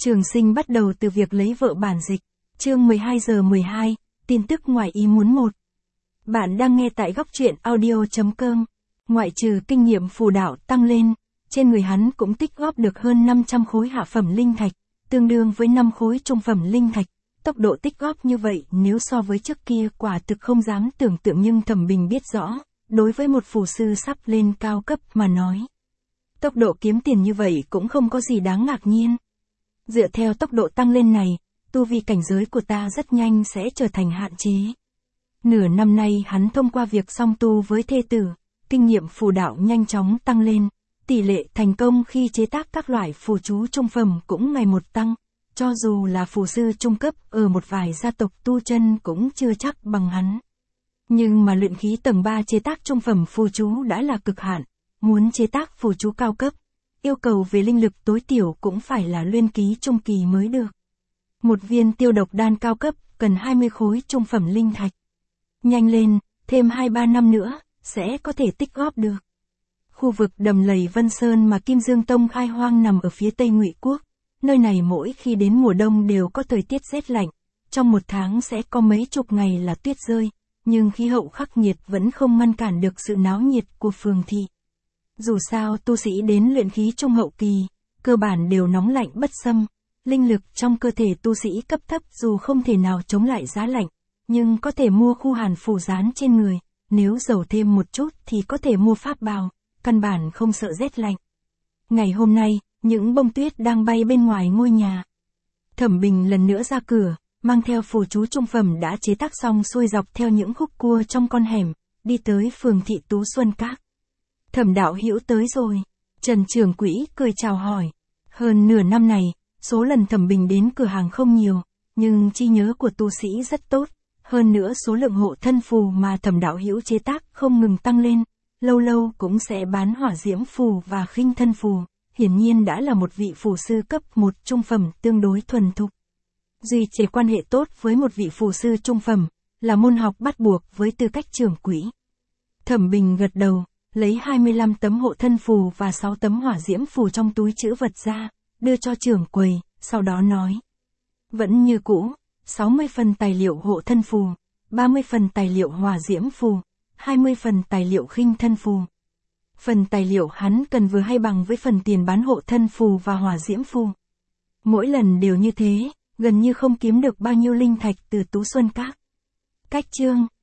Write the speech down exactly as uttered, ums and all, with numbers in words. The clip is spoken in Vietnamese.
Trường Sinh bắt đầu từ việc lấy vợ bản dịch. Chương mười hai giờ mười hai, tin tức ngoài ý muốn một. Bạn đang nghe tại góc truyện audio chấm com. Ngoại trừ kinh nghiệm phù đạo tăng lên, trên người hắn cũng tích góp được hơn năm trăm khối hạ phẩm linh thạch, tương đương với năm khối trung phẩm linh thạch. Tốc độ tích góp như vậy nếu so với trước kia quả thực không dám tưởng tượng, nhưng Thẩm Bình biết rõ, đối với một phù sư sắp lên cao cấp mà nói. Tốc độ kiếm tiền như vậy cũng không có gì đáng ngạc nhiên. Dựa theo tốc độ tăng lên này, tu vi cảnh giới của ta rất nhanh sẽ trở thành hạn chế. Nửa năm nay hắn thông qua việc song tu với thê tử, kinh nghiệm phù đạo nhanh chóng tăng lên, tỷ lệ thành công khi chế tác các loại phù chú trung phẩm cũng ngày một tăng, cho dù là phù sư trung cấp ở một vài gia tộc tu chân cũng chưa chắc bằng hắn. Nhưng mà luyện khí tầng ba chế tác trung phẩm phù chú đã là cực hạn, muốn chế tác phù chú cao cấp, yêu cầu về linh lực tối thiểu cũng phải là luyện khí trung kỳ mới được. Một viên tiêu độc đan cao cấp cần hai mươi khối trung phẩm linh thạch. Nhanh lên, thêm hai ba năm nữa, sẽ có thể tích góp được. Khu vực đầm lầy Vân Sơn mà Kim Dương Tông khai hoang nằm ở phía tây Ngụy Quốc. Nơi này mỗi khi đến mùa đông đều có thời tiết rét lạnh, trong một tháng sẽ có mấy chục ngày là tuyết rơi, nhưng khí hậu khắc nghiệt vẫn không ngăn cản được sự náo nhiệt của phường thị. Dù sao tu sĩ đến luyện khí trung hậu kỳ, cơ bản đều nóng lạnh bất xâm, linh lực trong cơ thể tu sĩ cấp thấp dù không thể nào chống lại giá lạnh, nhưng có thể mua khu hàn phủ dán trên người, nếu giàu thêm một chút thì có thể mua pháp bào, căn bản không sợ rét lạnh. Ngày hôm nay, những bông tuyết đang bay bên ngoài ngôi nhà. Thẩm Bình lần nữa ra cửa, mang theo phù chú trung phẩm đã chế tác xong xuôi dọc theo những khúc cua trong con hẻm, đi tới phường thị Tú Xuân Các. Thẩm đạo hữu tới rồi. Trần trưởng quỹ cười chào hỏi. Hơn nửa năm này, số lần Thẩm Bình đến cửa hàng không nhiều, nhưng trí nhớ của tu sĩ rất tốt. Hơn nữa số lượng hộ thân phù mà Thẩm đạo hữu chế tác không ngừng tăng lên, lâu lâu cũng sẽ bán hỏa diễm phù và khinh thân phù. Hiển nhiên đã là một vị phù sư cấp một trung phẩm tương đối thuần thục. Duy trì quan hệ tốt với một vị phù sư trung phẩm, là môn học bắt buộc với tư cách trưởng quỹ. Thẩm Bình gật đầu, lấy hai mươi lăm tấm hộ thân phù và sáu tấm hỏa diễm phù trong túi trữ vật ra, đưa cho trưởng quầy, sau đó nói. Vẫn như cũ, sáu mươi phần tài liệu hộ thân phù, ba mươi phần tài liệu hỏa diễm phù, hai mươi phần tài liệu khinh thân phù. Phần tài liệu hắn cần vừa hay bằng với phần tiền bán hộ thân phù và hỏa diễm phù. Mỗi lần đều như thế, gần như không kiếm được bao nhiêu linh thạch từ Tú Xuân Các. Cách chương,